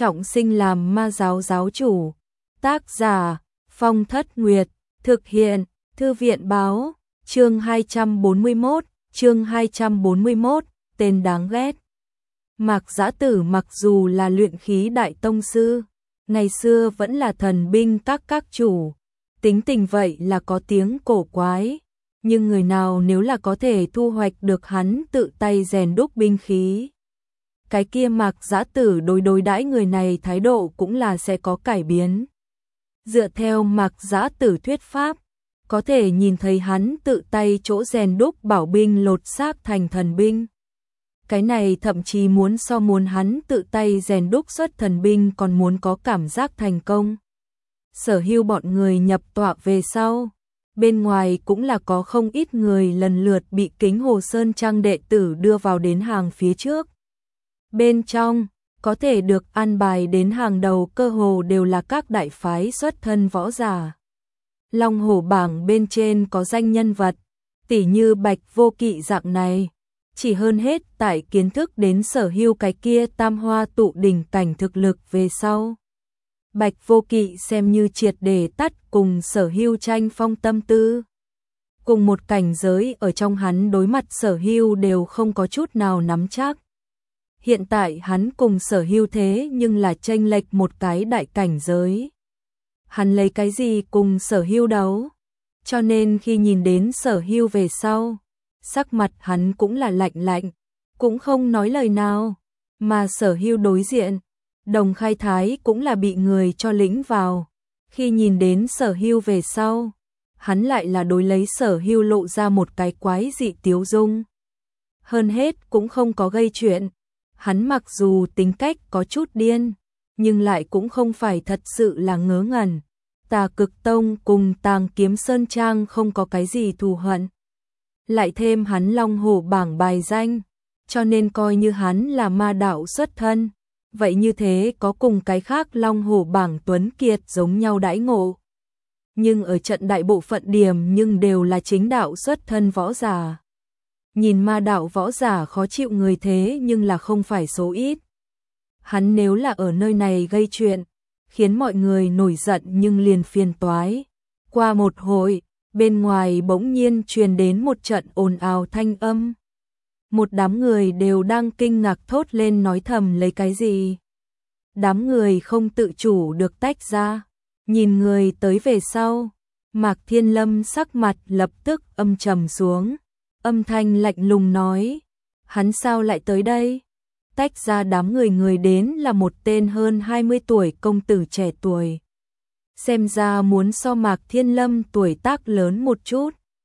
trọng sinh làm ma giáo giáo chủ. Tác giả Phong Thất Nguyệt, thực hiện Thư viện Báo. Chương 241, tên đáng ghét. Mạc Dã Tử mặc dù là luyện khí đại tông sư, ngày xưa vẫn là thần binh các chủ, tính tình vậy là có tiếng cổ quái, nhưng người nào nếu là có thể thu hoạch được hắn tự tay rèn đúc binh khí, cái kia Mạc Dã Tử đối đãi người này thái độ cũng là sẽ có cải biến. Dựa theo Mạc Dã Tử thuyết pháp, có thể nhìn thấy hắn tự tay chỗ rèn đúc bảo binh lột xác thành thần binh. Cái này thậm chí muốn hắn tự tay rèn đúc xuất thần binh còn muốn có cảm giác thành công. Sở Hưu bọn người nhập tọa về sau, bên ngoài cũng là có không ít người lần lượt bị Kính Hồ Sơn Trang đệ tử đưa vào đến hàng phía trước. Bên trong, có thể được an bài đến hàng đầu cơ hồ đều là các đại phái xuất thân võ giả. Long Hổ bảng bên trên có danh nhân vật, tỉ như Bạch Vô Kỵ dạng này, chỉ hơn hết tại kiến thức đến Sở Hưu cái kia tam hoa tụ đỉnh cảnh thực lực về sau. Bạch Vô Kỵ xem như triệt để tắt cùng Sở Hưu tranh phong tâm tư. Cùng một cảnh giới ở trong hắn đối mặt Sở Hưu đều không có chút nào nắm chắc. Hiện tại hắn cùng Sở Hưu thế nhưng là chênh lệch một cái đại cảnh giới. Hắn lấy cái gì cùng Sở Hưu đấu? Cho nên khi nhìn đến Sở Hưu về sau, sắc mặt hắn cũng là lạnh, cũng không nói lời nào. Mà Sở Hưu đối diện, Đồng Khai Thái cũng là bị người cho lĩnh vào. Khi nhìn đến Sở Hưu về sau, hắn lại là đối lấy Sở Hưu lộ ra một cái quái dị tiếu dung. Hơn hết cũng không có gây chuyện. Hắn mặc dù tính cách có chút điên, nhưng lại cũng không phải thật sự là ngớ ngẩn. Tà Cực Tông cùng Tàng Kiếm Sơn Trang không có cái gì thù hận. Lại thêm hắn Long Hổ bảng bài danh, cho nên coi như hắn là ma đạo xuất thân. Vậy như thế có cùng cái khác Long Hổ bảng tuấn kiệt giống nhau đãi ngộ. Nhưng ở trận đại bộ phận điểm nhưng đều là chính đạo xuất thân võ giả. Nhìn ma đạo võ giả khó chịu người thế nhưng là không phải số ít. Hắn nếu là ở nơi này gây chuyện, khiến mọi người nổi giận nhưng liền phiền toái. Qua một hồi, bên ngoài bỗng nhiên truyền đến một trận ồn ào thanh âm. Một đám người đều đang kinh ngạc thốt lên nói thầm lấy cái gì. Đám người không tự chủ được tách ra, nhìn người tới về sau. Mạc Thiên Lâm sắc mặt lập tức âm trầm xuống, âm thanh lạnh lùng nói, hắn sao lại tới đây? Tách ra đám người đến là một tên hơn 20 tuổi công tử trẻ tuổi. Xem ra muốn so Mạc Thiên Lâm tuổi tác lớn một chút.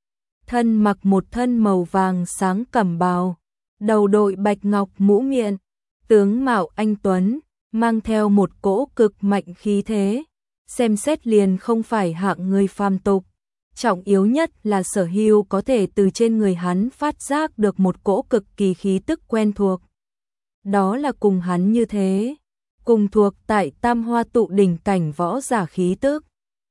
Thân mặc một thân màu vàng sáng cẩm bào, đầu đội bạch ngọc mũ miện, tướng mạo anh tuấn, mang theo một cỗ cực mạnh khí thế, xem xét liền không phải hạng người phàm tục. Trọng yếu nhất là Sở Hưu có thể từ trên người hắn phát giác được một cỗ cực kỳ khí tức quen thuộc. Đó là cùng hắn như thế, cùng thuộc tại tam hoa tụ đỉnh cảnh võ giả khí tức.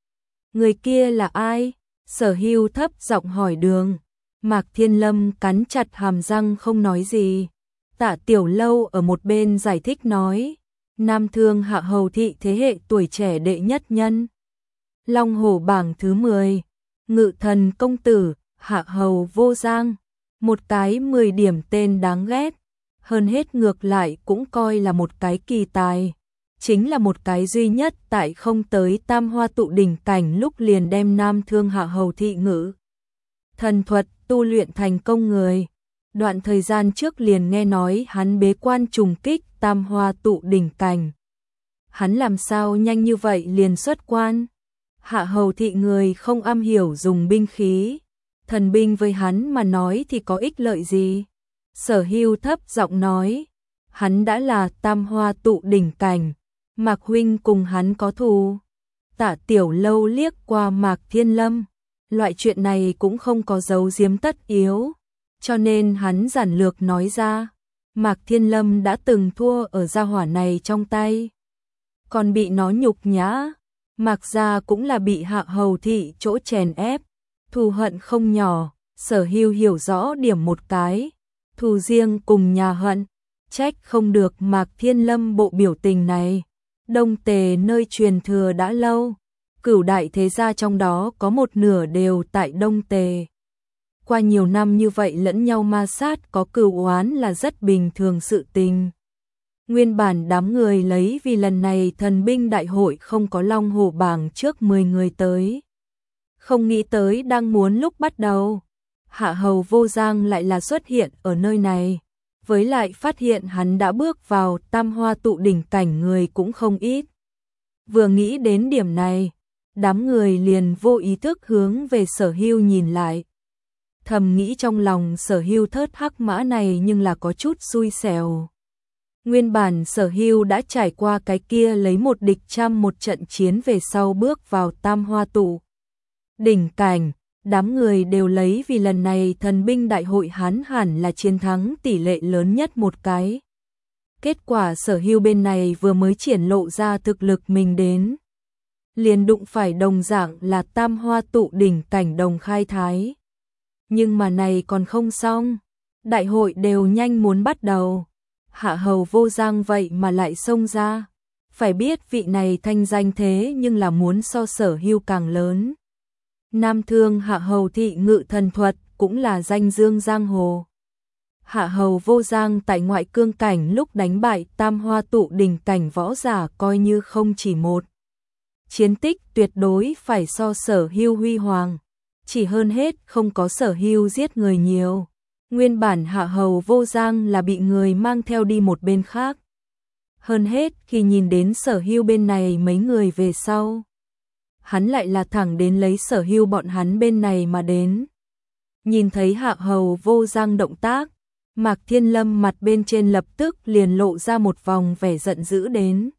Người kia là ai? Sở Hưu thấp giọng hỏi Đường. Mạc Thiên Lâm cắn chặt hàm răng không nói gì. Tạ Tiểu Lâu ở một bên giải thích nói, Nam Thương Hạ Hầu thị thế hệ tuổi trẻ đệ nhất nhân. Long Hổ bảng thứ 10, Ngự Thần công tử, Hạ Hầu Vô Giang, một cái 10 điểm tên đáng ghét. Hơn hết ngược lại cũng coi là một cái kỳ tài, chính là một cái duy nhất tại không tới tam hoa tụ đỉnh cảnh lúc liền đem Nam Thương Hạ Hầu thị ngữ thần thuật tu luyện thành công người. Đoạn thời gian trước liền nghe nói hắn bế quan trùng kích tam hoa tụ đỉnh cảnh. Hắn làm sao nhanh như vậy liền xuất quan? Hạ Hầu thị người không am hiểu dùng binh khí, thần binh với hắn mà nói thì có ích lợi gì? Sở Hưu thấp giọng nói, hắn đã là tam hoa tụ đỉnh cảnh, Mạc huynh cùng hắn có thù. Tạ Tiểu Lâu liếc qua Mạc Thiên Lâm, loại chuyện này cũng không có giấu giếm tất yếu, cho nên hắn giản lược nói ra, Mạc Thiên Lâm đã từng thua ở gia hỏa này trong tay, còn bị nó nhục nhã. Mạc gia cũng là bị Hạ Hầu thị chỗ chèn ép, thù hận không nhỏ. Sở Hưu hiểu rõ điểm một cái, thù riêng cùng nhà hận, trách không được Mạc Thiên Lâm bộ biểu tình này. Đông Tề nơi truyền thừa đã lâu, cửu đại thế gia trong đó có một nửa đều tại Đông Tề. Qua nhiều năm như vậy lẫn nhau ma sát có cừu oán là rất bình thường sự tình. Nguyên bản đám người lấy vì lần này thần binh đại hội không có Long Hổ bảng trước 10 người tới. Không nghĩ tới đang muốn lúc bắt đầu, Hạ Hầu Vô Giang lại là xuất hiện ở nơi này. Với lại phát hiện hắn đã bước vào tam hoa tụ đỉnh cảnh người cũng không ít. Vừa nghĩ đến điểm này, đám người liền vô ý thức hướng về Sở Hưu nhìn lại. Thầm nghĩ trong lòng Sở Hưu thớt hắc mã này nhưng là có chút xui xẻo. Nguyên bản Sở Hưu đã trải qua cái kia lấy một địch trăm một trận chiến về sau bước vào tam hoa tụ đỉnh cảnh, đám người đều lấy vì lần này thần binh đại hội hắn hẳn là chiến thắng tỷ lệ lớn nhất một cái. Kết quả Sở Hưu bên này vừa mới triển lộ ra thực lực mình đến, liền đụng phải đồng dạng là tam hoa tụ đỉnh cảnh Đồng Khai Thái. Nhưng mà này còn không xong, đại hội đều nhanh muốn bắt đầu. Hạ Hầu Vô Giang vậy mà lại xông ra. Phải biết vị này thanh danh thế nhưng là muốn so Sở Hưu càng lớn. Nam Thương Hạ Hầu thị ngự thần thuật cũng là danh dương giang hồ. Hạ Hầu Vô Giang tại ngoại cương cảnh lúc đánh bại tam hoa tụ đỉnh cảnh võ giả coi như không chỉ một. Chiến tích tuyệt đối phải so Sở Hưu huy hoàng. Chỉ hơn hết không có Sở Hưu giết người nhiều. Nguyên bản Hạ Hầu Vô Giang là bị người mang theo đi một bên khác. Hơn hết khi nhìn đến Sở Hưu bên này mấy người về sau, hắn lại là thẳng đến lấy Sở Hưu bọn hắn bên này mà đến. Nhìn thấy Hạ Hầu Vô Giang động tác, Mạc Thiên Lâm mặt bên trên lập tức liền lộ ra một vòng vẻ giận dữ đến.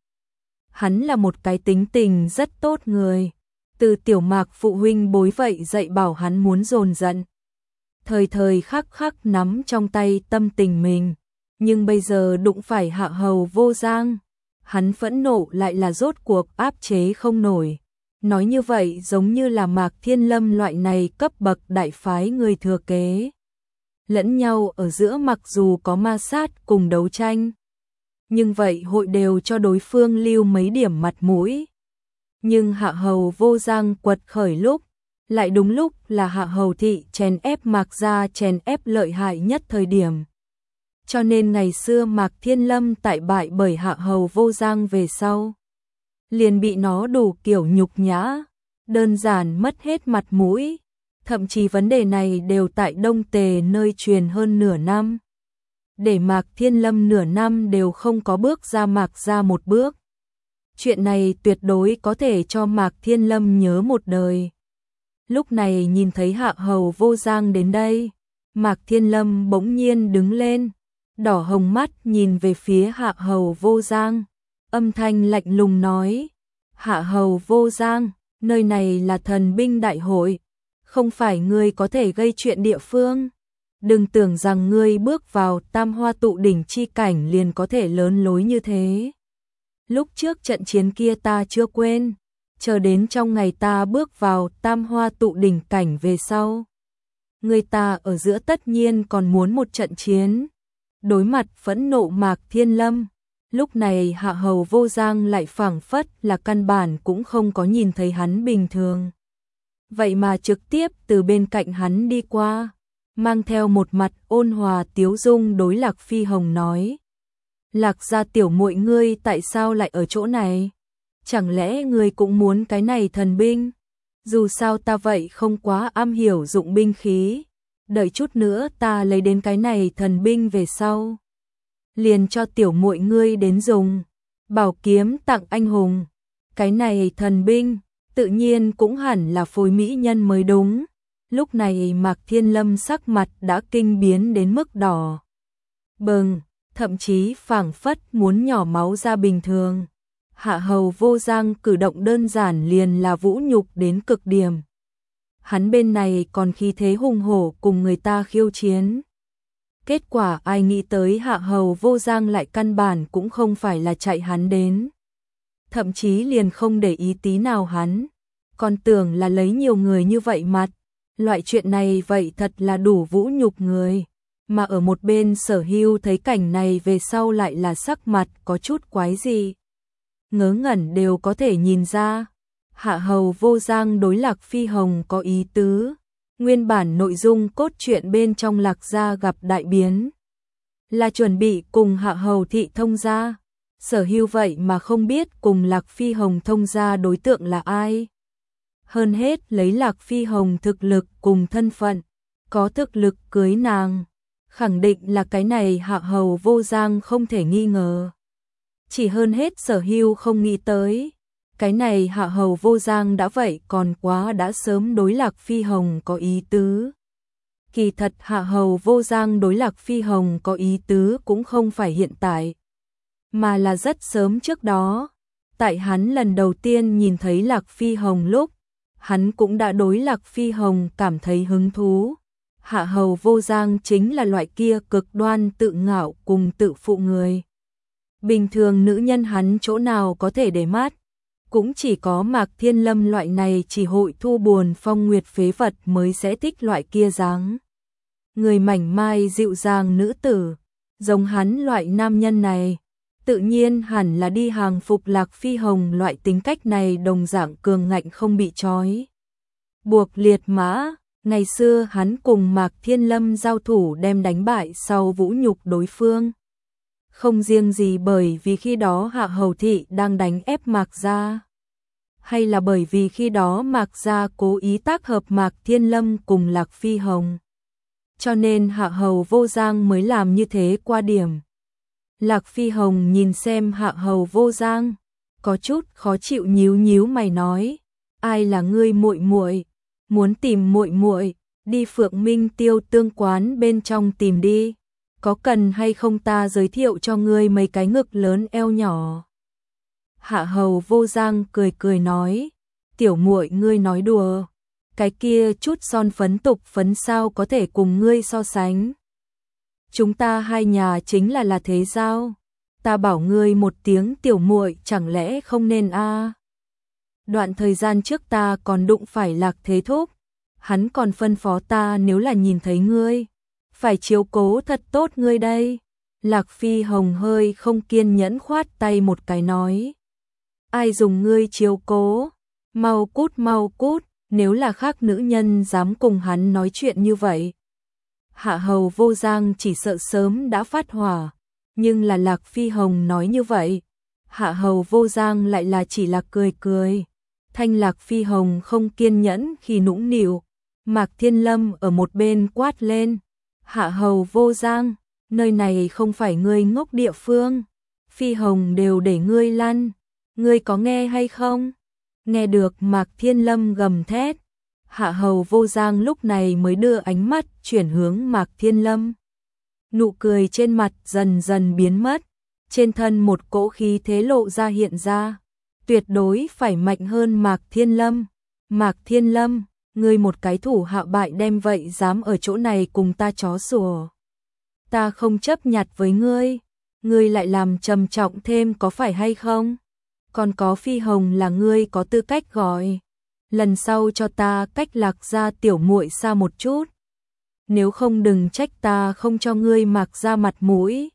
Hắn là một cái tính tình rất tốt người, từ tiểu Mạc phụ huynh bối vậy dạy bảo hắn muốn dồn giận. Thời thời khắc khắc nắm trong tay tâm tình mình, nhưng bây giờ đụng phải Hạ Hầu Vô Giang, hắn phẫn nộ lại là rốt cuộc áp chế không nổi. Nói như vậy giống như là Mạc Thiên Lâm loại này cấp bậc đại phái người thừa kế. Lẫn nhau ở giữa mặc dù có ma sát cùng đấu tranh, nhưng vậy hội đều cho đối phương lưu mấy điểm mặt mũi. Nhưng Hạ Hầu Vô Giang quật khởi lúc, lại đúng lúc là Hạ Hầu thị chèn ép Mạc gia chèn ép lợi hại nhất thời điểm. Cho nên ngày xưa Mạc Thiên Lâm tại bại bởi Hạ Hầu Vô Giang về sau, liền bị nó đủ kiểu nhục nhã, đơn giản mất hết mặt mũi. Thậm chí vấn đề này đều tại Đông Tề nơi truyền hơn nửa năm. Để Mạc Thiên Lâm nửa năm đều không có bước ra Mạc gia một bước. Chuyện này tuyệt đối có thể cho Mạc Thiên Lâm nhớ một đời. Lúc này nhìn thấy Hạ Hầu Vô Giang đến đây, Mạc Thiên Lâm bỗng nhiên đứng lên, đỏ hồng mắt nhìn về phía Hạ Hầu Vô Giang, âm thanh lạnh lùng nói: Hạ Hầu Vô Giang, nơi này là thần binh đại hội, không phải ngươi có thể gây chuyện địa phương. Đừng tưởng rằng ngươi bước vào tam hoa tụ đỉnh chi cảnh liền có thể lớn lối như thế. Lúc trước trận chiến kia ta chưa quên, chờ đến trong ngày ta bước vào tam hoa tụ đỉnh cảnh về sau. Người ta ở giữa tất nhiên còn muốn một trận chiến. Đối mặt phẫn nộ Mạc Thiên Lâm, lúc này Hạ Hầu Vô Giang lại phảng phất là căn bản cũng không có nhìn thấy hắn bình thường. Vậy mà trực tiếp từ bên cạnh hắn đi qua, mang theo một mặt ôn hòa tiếu dung đối Lạc Phi Hồng nói: Lạc gia tiểu muội ngươi tại sao lại ở chỗ này? Chẳng lẽ ngươi cũng muốn cái này thần binh? Dù sao ta vậy không quá am hiểu dụng binh khí, đợi chút nữa ta lấy đến cái này thần binh về sau, liền cho tiểu muội ngươi đến dùng. Bảo kiếm tặng anh hùng, cái này thần binh tự nhiên cũng hẳn là phối mỹ nhân mới đúng. Lúc này Mạc Thiên Lâm sắc mặt đã kinh biến đến mức đỏ bừng, thậm chí phảng phất muốn nhỏ máu ra bình thường. Hạ Hầu Vô Giang cử động đơn giản liền là vũ nhục đến cực điểm. Hắn bên này còn khí thế hùng hổ cùng người ta khiêu chiến. Kết quả ai nghĩ tới Hạ Hầu Vô Giang lại căn bản cũng không phải là chạy hắn đến. Thậm chí liền không để ý tí nào hắn, còn tưởng là lấy nhiều người như vậy mặt. Loại chuyện này vậy thật là đủ vũ nhục người. Mà ở một bên Sở Hưu thấy cảnh này về sau lại là sắc mặt có chút quái gì. ngớ ngẩn đều có thể nhìn ra. Hạ Hầu Vô Giang đối Lạc Phi Hồng có ý tứ, nguyên bản nội dung cốt truyện bên trong Lạc gia gặp đại biến, là chuẩn bị cùng Hạ Hầu thị thông gia. Sở Hưu vậy mà không biết cùng Lạc Phi Hồng thông gia đối tượng là ai. Hơn hết lấy Lạc Phi Hồng thực lực cùng thân phận, có thực lực cưới nàng, khẳng định là cái này Hạ Hầu Vô Giang không thể nghi ngờ. Chỉ hơn hết Sở Hưu không nghĩ tới, cái này Hạ Hầu Vô Giang đã vậy còn quá đã sớm đối Lạc Phi Hồng có ý tứ. Kỳ thật Hạ Hầu Vô Giang đối Lạc Phi Hồng có ý tứ cũng không phải hiện tại, mà là rất sớm trước đó. Tại hắn lần đầu tiên nhìn thấy Lạc Phi Hồng lúc, hắn cũng đã đối Lạc Phi Hồng cảm thấy hứng thú. Hạ Hầu Vô Giang chính là loại kia cực đoan tự ngạo cùng tự phụ người. Bình thường nữ nhân hắn chỗ nào có thể để mắt, cũng chỉ có Mạc Thiên Lâm loại này chỉ hội thu buồn phong nguyệt phế vật mới sẽ thích loại kia dáng. Người mảnh mai dịu dàng nữ tử, giống hắn loại nam nhân này, tự nhiên hẳn là đi hàng phục Lạc Phi Hồng loại tính cách này đồng dạng cường ngạnh không bị trói buộc liệt mã. Ngày xưa hắn cùng Mạc Thiên Lâm giao thủ đem đánh bại sau vũ nhục đối phương. Không riêng gì bởi vì khi đó Hạ Hầu thị đang đánh ép Mạc gia, hay là bởi vì khi đó Mạc gia cố ý tác hợp Mạc Thiên Lâm cùng Lạc Phi Hồng, cho nên Hạ Hầu Vô Giang mới làm như thế qua điểm. Lạc Phi Hồng nhìn xem Hạ Hầu Vô Giang, có chút khó chịu nhíu nhíu mày nói: "Ai là ngươi muội muội? Muốn tìm muội muội, đi Phượng Minh Tiêu Tương quán bên trong tìm đi, có cần hay không ta giới thiệu cho ngươi mấy cái ngực lớn eo nhỏ?" Hạ Hầu Vô Giang cười cười nói: "Tiểu muội ngươi nói đùa, cái kia chút son phấn tục phấn sao có thể cùng ngươi so sánh. Chúng ta hai nhà chính là thế giao, ta bảo ngươi một tiếng tiểu muội chẳng lẽ không nên a?" Đoạn thời gian trước ta còn đụng phải Lạc Thế Thúc, hắn còn phân phó ta nếu là nhìn thấy ngươi, phải chiếu cố thật tốt ngươi đây. Lạc Phi Hồng hơi không kiên nhẫn khoát tay một cái nói: "Ai dùng ngươi chiếu cố, mau cút, nếu là khác nữ nhân dám cùng hắn nói chuyện như vậy." Hạ Hầu Vô Giang chỉ sợ sớm đã phát hỏa, nhưng là Lạc Phi Hồng nói như vậy, Hạ Hầu Vô Giang lại là chỉ là cười cười. Thanh Lạc Phi Hồng không kiên nhẫn khi nũng nịu, Mạc Thiên Lâm ở một bên quát lên: "Hạ Hầu Vô Giang, nơi này không phải ngươi ngốc địa phương, Phi Hồng đều để ngươi lăn, ngươi có nghe hay không?" Nghe được Mạc Thiên Lâm gầm thét, Hạ Hầu Vô Giang lúc này mới đưa ánh mắt chuyển hướng Mạc Thiên Lâm. Nụ cười trên mặt dần dần biến mất, trên thân một cỗ khí thế lộ ra hiện ra, tuyệt đối phải mạnh hơn Mạc Thiên Lâm. "Mạc Thiên Lâm, ngươi một cái thủ hạ bại đem vậy dám ở chỗ này cùng ta chó sủa. Ta không chấp nhặt với ngươi lại làm trầm trọng thêm có phải hay không? Còn có Phi Hồng là ngươi có tư cách gọi. Lần sau cho ta cách Lạc gia tiểu muội xa một chút. Nếu không đừng trách ta không cho ngươi Mạc gia mặt mũi."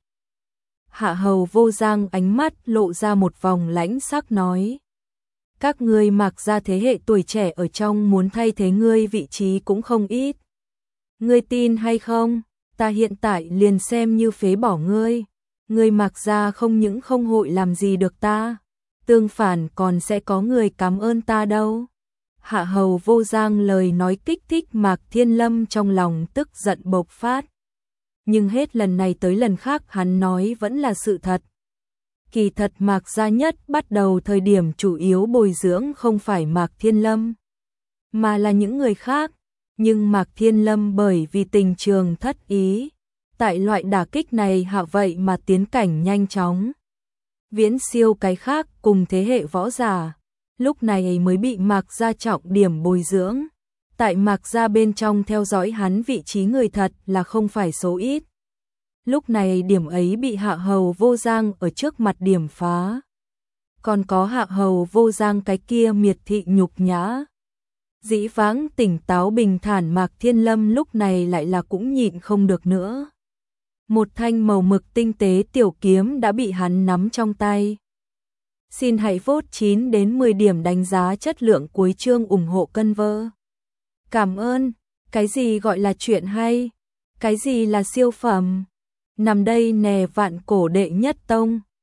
Hạ Hầu Vô Giang ánh mắt lộ ra một vòng lãnh sắc nói: "Các ngươi Mạc gia thế hệ tuổi trẻ ở trong muốn thay thế ngươi vị trí cũng không ít. Ngươi tin hay không, ta hiện tại liền xem như phế bỏ ngươi. Ngươi Mạc gia không những không hội làm gì được ta, tương phản còn sẽ có người cảm ơn ta đâu." Hạ Hầu Vô Giang lời nói kích thích Mạc Thiên Lâm trong lòng tức giận bộc phát. Nhưng hết lần này tới lần khác hắn nói vẫn là sự thật. Kỳ thật Mạc gia nhất bắt đầu thời điểm chủ yếu bồi dưỡng không phải Mạc Thiên Lâm, mà là những người khác. Nhưng Mạc Thiên Lâm bởi vì tình trường thất ý, tại loại đả kích này hạ vậy mà tiến cảnh nhanh chóng, viễn siêu cái khác cùng thế hệ võ giả. Lúc này mới bị Mạc gia trọng điểm bồi dưỡng. Tại Mạc gia bên trong theo dõi hắn vị trí người thật là không phải số ít. Lúc này điểm ấy bị Hạ Hầu Vô Giang ở trước mặt điểm phá. Còn có Hạ Hầu Vô Giang cái kia miệt thị nhục nhã. Dĩ vãng tỉnh táo bình thản Mạc Thiên Lâm lúc này lại là cũng nhịn không được nữa. Một thanh màu mực tinh tế tiểu kiếm đã bị hắn nắm trong tay. Xin hãy vote 9 đến 10 điểm đánh giá chất lượng cuối chương ủng hộ cân vơ. Cảm ơn. Cái gì gọi là chuyện hay? Cái gì là siêu phẩm? Nằm đây nè vạn cổ đệ nhất tông.